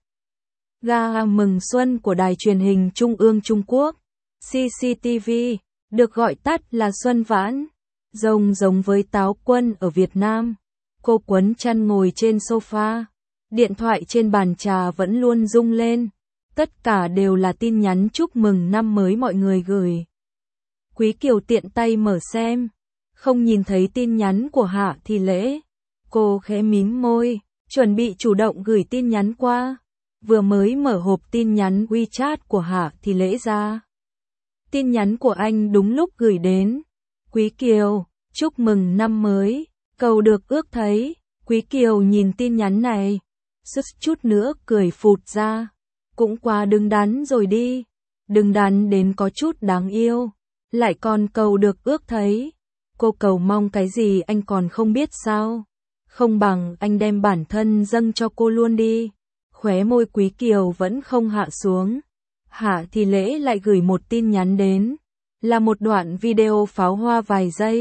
Ga mừng xuân của đài truyền hình Trung ương Trung Quốc, CCTV, được gọi tắt là Xuân Vãn, giống với Táo Quân ở Việt Nam. Cô quấn chăn ngồi trên sofa, điện thoại trên bàn trà vẫn luôn rung lên, tất cả đều là tin nhắn chúc mừng năm mới mọi người gửi. Quý Kiều tiện tay mở xem, không nhìn thấy tin nhắn của Hạ Thị Lễ. Cô khẽ mím môi, chuẩn bị chủ động gửi tin nhắn qua. Vừa mới mở hộp tin nhắn WeChat của Hạ Thị Lễ ra. Tin nhắn của anh đúng lúc gửi đến. Quý Kiều, chúc mừng năm mới, cầu được ước thấy. Quý Kiều nhìn tin nhắn này, suýt chút nữa cười phụt ra. Cũng quá đứng đắn rồi đi, đứng đắn đến có chút đáng yêu, lại còn cầu được ước thấy. Cô cầu mong cái gì anh còn không biết sao? Không bằng anh đem bản thân dâng cho cô luôn đi. Khóe môi Quý Kiều vẫn không hạ xuống. Hạ Thị Lễ lại gửi một tin nhắn đến, là một đoạn video pháo hoa vài giây.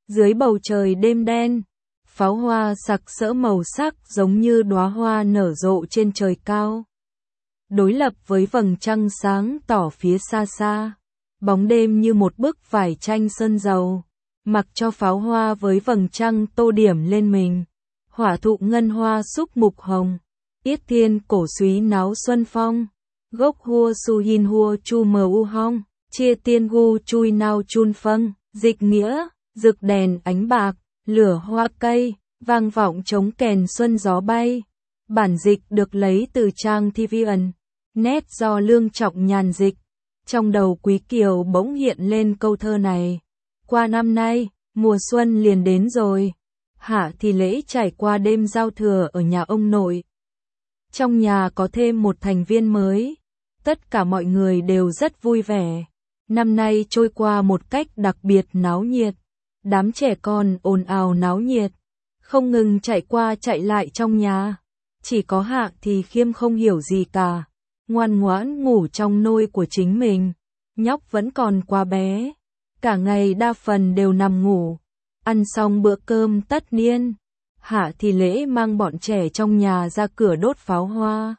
Dưới bầu trời đêm đen, pháo hoa sặc sỡ màu sắc giống như đóa hoa nở rộ trên trời cao. Đối lập với vầng trăng sáng tỏ phía xa xa, bóng đêm như một bức vải tranh sơn dầu, mặc cho pháo hoa với vầng trăng tô điểm lên mình. Hỏa thụ ngân hoa xúc mục hồng, yết thiên cổ súy náo xuân phong, gốc hua su hin hua chu mờ u hong, chia tiên gu chui nao chun phân, dịch nghĩa, rực đèn ánh bạc, lửa hoa cây, vang vọng trống kèn xuân gió bay. Bản dịch được lấy từ trang TVN, nét do Lương Trọng Nhàn dịch. Trong đầu Quý Kiều bỗng hiện lên câu thơ này. Qua năm nay, mùa xuân liền đến rồi. Hạ thì lễ trải qua đêm giao thừa ở nhà ông nội. Trong nhà có thêm một thành viên mới. Tất cả mọi người đều rất vui vẻ. Năm nay trôi qua một cách đặc biệt náo nhiệt. Đám trẻ con ồn ào náo nhiệt, không ngừng chạy qua chạy lại trong nhà. Chỉ có Hạ thì Khiêm không hiểu gì cả, ngoan ngoãn ngủ trong nôi của chính mình. Nhóc vẫn còn quá bé, cả ngày đa phần đều nằm ngủ. Ăn xong bữa cơm tất niên, Hạ thì Lễ mang bọn trẻ trong nhà ra cửa đốt pháo hoa.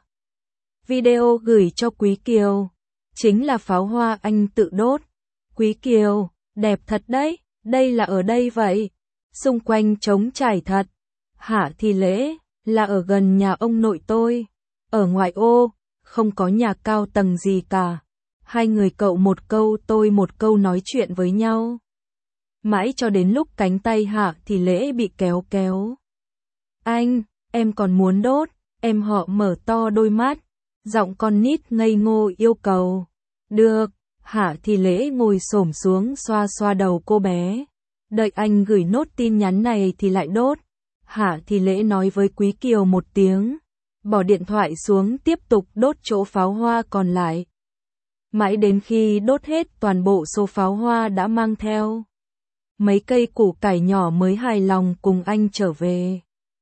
Video gửi cho Quý Kiều, chính là pháo hoa anh tự đốt. Quý Kiều, đẹp thật đấy, đây là ở đây vậy. Xung quanh trống trải thật. Hạ thì Lễ, là ở gần nhà ông nội tôi. Ở ngoại ô, không có nhà cao tầng gì cả. Hai người cậu một câu tôi một câu nói chuyện với nhau. Mãi cho đến lúc cánh tay Hạ thì Lễ bị kéo kéo. Anh, em còn muốn đốt, em họ mở to đôi mắt. Giọng con nít ngây ngô yêu cầu. Được, Hạ thì Lễ ngồi xổm xuống xoa xoa đầu cô bé. Đợi anh gửi nốt tin nhắn này thì lại đốt. Hạ thì Lễ nói với Quý Kiều một tiếng. Bỏ điện thoại xuống tiếp tục đốt chỗ pháo hoa còn lại. Mãi đến khi đốt hết toàn bộ số pháo hoa đã mang theo. Mấy cây củ cải nhỏ mới hài lòng cùng anh trở về.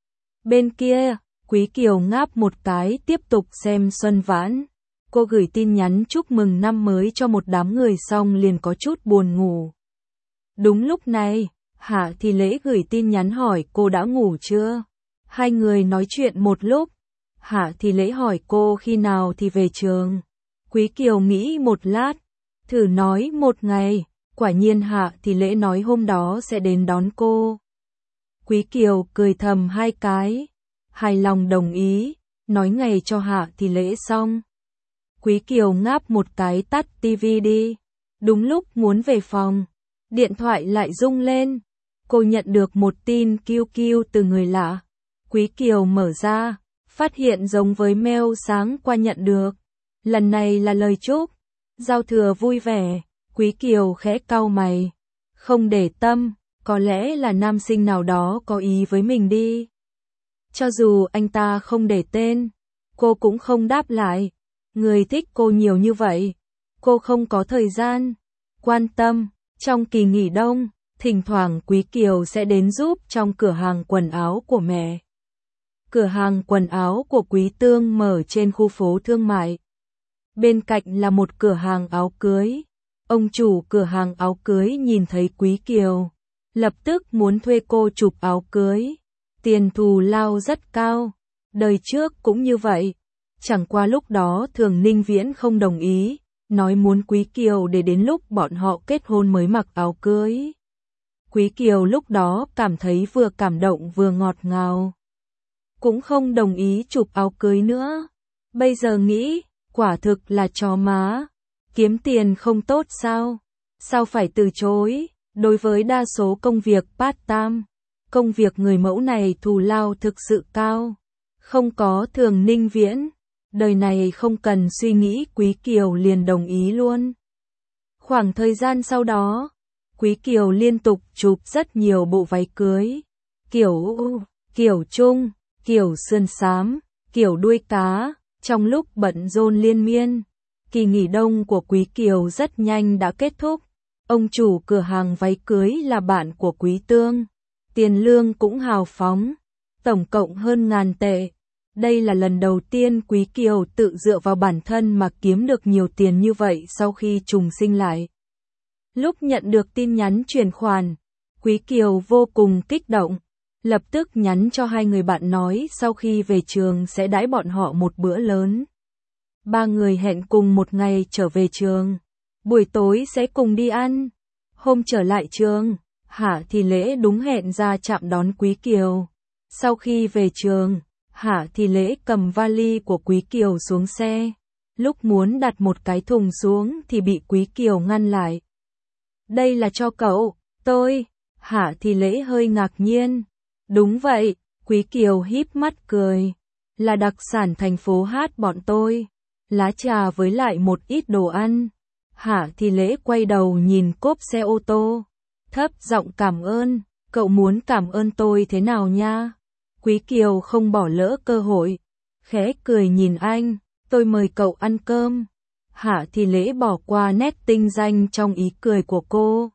Bên kia, Quý Kiều ngáp một cái tiếp tục xem Xuân Vãn. Cô gửi tin nhắn chúc mừng năm mới cho một đám người xong liền có chút buồn ngủ. Đúng lúc này, Hạ thì Lễ gửi tin nhắn hỏi cô đã ngủ chưa. Hai người nói chuyện một lúc. Hạ thì Lễ hỏi cô khi nào thì về trường. Quý Kiều nghĩ một lát, thử nói một ngày. Quả nhiên Hạ thì Lễ nói hôm đó sẽ đến đón cô. Quý Kiều cười thầm hai cái, hài lòng đồng ý, nói ngày cho Hạ thì Lễ xong. Quý Kiều ngáp một cái tắt tivi đi. Đúng lúc muốn về phòng, điện thoại lại rung lên. Cô nhận được một tin QQ từ người lạ. Quý Kiều mở ra, phát hiện giống với mail sáng qua nhận được. Lần này là lời chúc giao thừa vui vẻ. Quý Kiều khẽ cau mày, không để tâm, có lẽ là nam sinh nào đó có ý với mình đi. Cho dù anh ta không để tên, cô cũng không đáp lại. Người thích cô nhiều như vậy, cô không có thời gian quan tâm. Trong kỳ nghỉ đông, thỉnh thoảng Quý Kiều sẽ đến giúp trong cửa hàng quần áo của mẹ. Cửa hàng quần áo của Quý Tương mở trên khu phố thương mại. Bên cạnh là một cửa hàng áo cưới. Ông chủ cửa hàng áo cưới nhìn thấy Quý Kiều, lập tức muốn thuê cô chụp áo cưới. Tiền thù lao rất cao, đời trước cũng như vậy. Chẳng qua lúc đó Thường Ninh Viễn không đồng ý, nói muốn Quý Kiều để đến lúc bọn họ kết hôn mới mặc áo cưới. Quý Kiều lúc đó cảm thấy vừa cảm động vừa ngọt ngào. Cũng không đồng ý chụp áo cưới nữa. Bây giờ nghĩ, quả thực là chó má. Kiếm tiền không tốt sao? Sao phải từ chối? Đối với đa số công việc part-time, công việc người mẫu này thù lao thực sự cao. Không có Thường Ninh Viễn, đời này không cần suy nghĩ Quý Kiều liền đồng ý luôn. Khoảng thời gian sau đó, Quý Kiều liên tục chụp rất nhiều bộ váy cưới. Kiểu trung, kiểu sườn xám, kiểu đuôi cá, trong lúc bận rộn liên miên. Kỳ nghỉ đông của Quý Kiều rất nhanh đã kết thúc. Ông chủ cửa hàng váy cưới là bạn của Quý Tương. Tiền lương cũng hào phóng, tổng cộng hơn 1000 tệ. Đây là lần đầu tiên Quý Kiều tự dựa vào bản thân mà kiếm được nhiều tiền như vậy sau khi trùng sinh lại. Lúc nhận được tin nhắn chuyển khoản, Quý Kiều vô cùng kích động, lập tức nhắn cho hai người bạn nói sau khi về trường sẽ đãi bọn họ một bữa lớn. Ba người hẹn cùng một ngày trở về trường, buổi tối sẽ cùng đi ăn. Hôm trở lại trường, Hạ Thì Lễ đúng hẹn ra trạm đón Quý Kiều. Sau khi về trường, Hạ Thì Lễ cầm vali của Quý Kiều xuống xe. Lúc muốn đặt một cái thùng xuống thì bị Quý Kiều ngăn lại. Đây là cho cậu, tôi. Hạ Thì Lễ hơi ngạc nhiên. Đúng vậy, Quý Kiều híp mắt cười. Là đặc sản thành phố Hát bọn tôi. Lá trà với lại một ít đồ ăn. Hạ Thì Lễ quay đầu nhìn cốp xe ô tô. Thấp giọng cảm ơn, cậu muốn cảm ơn tôi thế nào nha? Quý Kiều không bỏ lỡ cơ hội. Khẽ cười nhìn anh, tôi mời cậu ăn cơm. Hạ Thì Lễ bỏ qua nét tinh danh trong ý cười của cô.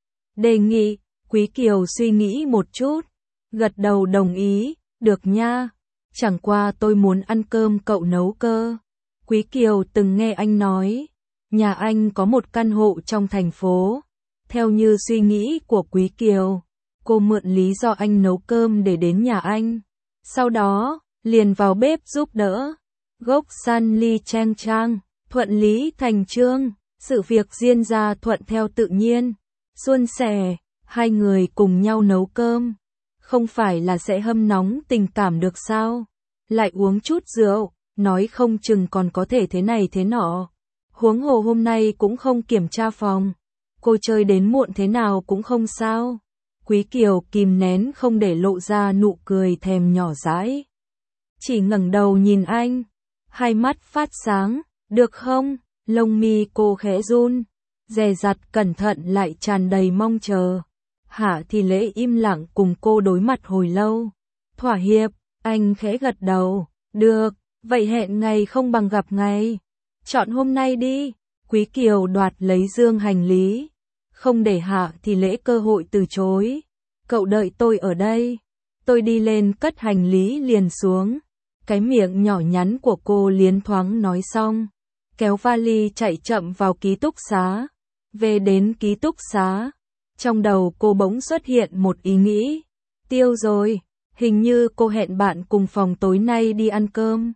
Đề nghị, Quý Kiều suy nghĩ một chút. Gật đầu đồng ý, được nha. Chẳng qua tôi muốn ăn cơm cậu nấu cơ. Quý Kiều từng nghe anh nói, nhà anh có một căn hộ trong thành phố. Theo như suy nghĩ của Quý Kiều, cô mượn lý do anh nấu cơm để đến nhà anh. Sau đó, liền vào bếp giúp đỡ. Gốc san ly trang trang, thuận lý thành chương, sự việc diễn ra thuận theo tự nhiên. Suôn sẻ, hai người cùng nhau nấu cơm. Không phải là sẽ hâm nóng tình cảm được sao? Lại uống chút rượu, nói không chừng còn có thể thế này thế nọ. Huống hồ hôm nay cũng không kiểm tra phòng. Cô chơi đến muộn thế nào cũng không sao. Quý Kiều kìm nén không để lộ ra nụ cười thèm nhỏ dãi. Chỉ ngẩng đầu nhìn anh, hai mắt phát sáng, được không? Lông mi cô khẽ run, dè dặt cẩn thận lại tràn đầy mong chờ. Hạ Thì Lễ im lặng cùng cô đối mặt hồi lâu. Thỏa hiệp, anh khẽ gật đầu, được, vậy hẹn ngày không bằng gặp ngày. Chọn hôm nay đi. Quý Kiều đoạt lấy dương hành lý, không để Hạ Thì Lễ cơ hội từ chối. Cậu đợi tôi ở đây. Tôi đi lên cất hành lý liền xuống. Cái miệng nhỏ nhắn của cô liến thoáng nói xong, kéo vali chạy chậm vào ký túc xá. Về đến ký túc xá, trong đầu cô bỗng xuất hiện một ý nghĩ. Tiêu rồi, hình như cô hẹn bạn cùng phòng tối nay đi ăn cơm.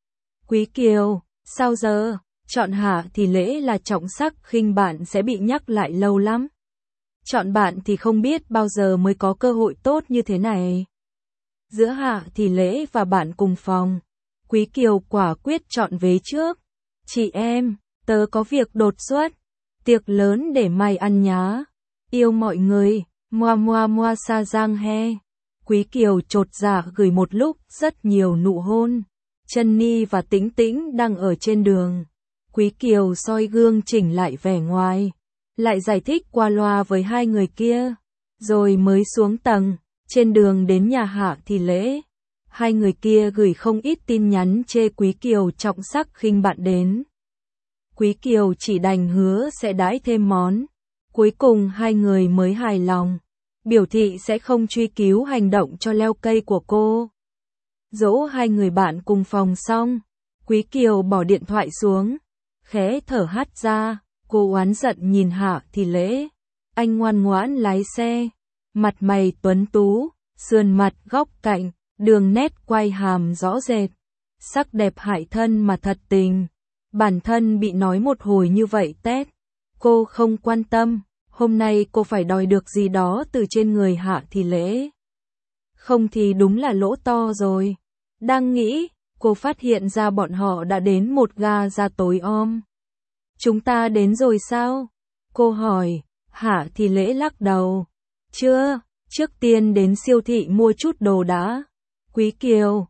Quý Kiều, sao giờ? Chọn Hạ Thì Lễ là trọng sắc khinh bạn sẽ bị nhắc lại lâu lắm. Chọn bạn thì không biết bao giờ mới có cơ hội tốt như thế này. Giữa Hạ Thì Lễ và bạn cùng phòng, Quý Kiều quả quyết chọn vế trước. Chị em, tớ có việc đột xuất. Tiệc lớn để mai ăn nhá. Yêu mọi người, moa moa moa sa giang he. Quý Kiều chột dạ gửi một lúc rất nhiều nụ hôn. Trân Ni và Tĩnh Tĩnh đang ở trên đường. Quý Kiều soi gương chỉnh lại vẻ ngoài, lại giải thích qua loa với hai người kia, rồi mới xuống tầng. Trên đường đến nhà Hạ Thì Lễ, hai người kia gửi không ít tin nhắn chê Quý Kiều trọng sắc khinh bạn đến. Quý Kiều chỉ đành hứa sẽ đãi thêm món. Cuối cùng hai người mới hài lòng, biểu thị sẽ không truy cứu hành động cho leo cây của cô. Dỗ hai người bạn cùng phòng xong, Quý Kiều bỏ điện thoại xuống, khẽ thở hắt ra, cô oán giận nhìn Hạ Thì Lễ. Anh ngoan ngoãn lái xe, mặt mày tuấn tú, sườn mặt góc cạnh, đường nét quai hàm rõ rệt, sắc đẹp hại thân mà thật tình. Bản thân bị nói một hồi như vậy tét, cô không quan tâm, hôm nay cô phải đòi được gì đó từ trên người Hạ Thì Lễ. Không thì đúng là lỗ to rồi. Đang nghĩ, cô phát hiện ra bọn họ đã đến một ga ra tối om. Chúng ta đến rồi sao? Cô hỏi. Hạ Thì Lễ lắc đầu. Chưa, trước tiên đến siêu thị mua chút đồ đã. Quý Kiều,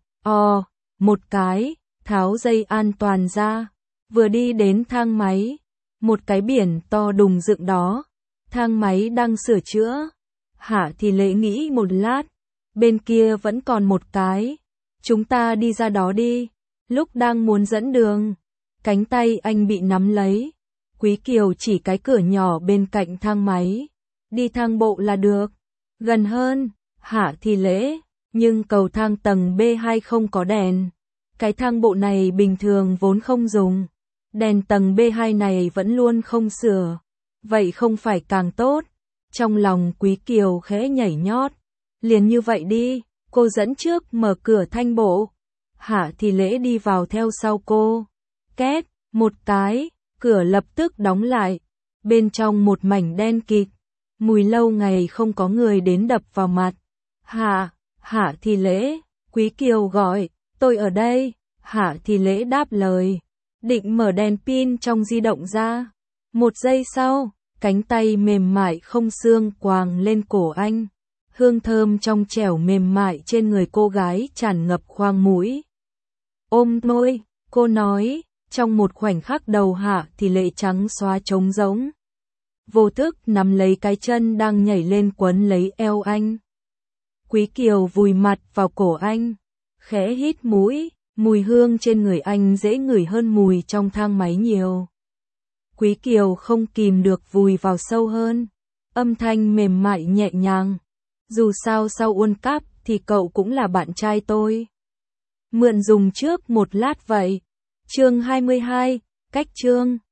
một cái, tháo dây an toàn ra. Vừa đi đến thang máy, một cái biển to đùng dựng đó. Thang máy đang sửa chữa. Hạ Thì Lễ nghĩ một lát, bên kia vẫn còn một cái. Chúng ta đi ra đó đi. Lúc đang muốn dẫn đường, cánh tay anh bị nắm lấy. Quý Kiều chỉ cái cửa nhỏ bên cạnh thang máy. Đi thang bộ là được. Gần hơn. Hạ Thì Lễ. Nhưng cầu thang tầng B2 không có đèn. Cái thang bộ này bình thường vốn không dùng. Đèn tầng B2 này vẫn luôn không sửa. Vậy không phải càng tốt. Trong lòng Quý Kiều khẽ nhảy nhót. Liền như vậy đi, cô dẫn trước mở cửa thanh bộ. Hạ Thì Lễ đi vào theo sau cô. Két, một cái, cửa lập tức đóng lại. Bên trong một mảnh đen kịt. Mùi lâu ngày không có người đến đập vào mặt. Hạ Thì Lễ, Quý Kiều gọi, tôi ở đây. Hạ Thì Lễ đáp lời. Định mở đèn pin trong di động ra. Một giây sau, cánh tay mềm mại không xương quàng lên cổ anh. Hương thơm trong trẻo mềm mại trên người cô gái tràn ngập khoang mũi. Ôm môi, cô nói, trong một khoảnh khắc đầu Hạ Thì Lễ trắng xóa trống rỗng. Vô thức nắm lấy cái chân đang nhảy lên quấn lấy eo anh. Quý Kiều vùi mặt vào cổ anh, khẽ hít mũi, mùi hương trên người anh dễ ngửi hơn mùi trong thang máy nhiều. Quý Kiều không kìm được vùi vào sâu hơn, âm thanh mềm mại nhẹ nhàng. Dù sao sau World Cup thì cậu cũng là bạn trai tôi. Mượn dùng trước một lát vậy. Chương 22, cách chương.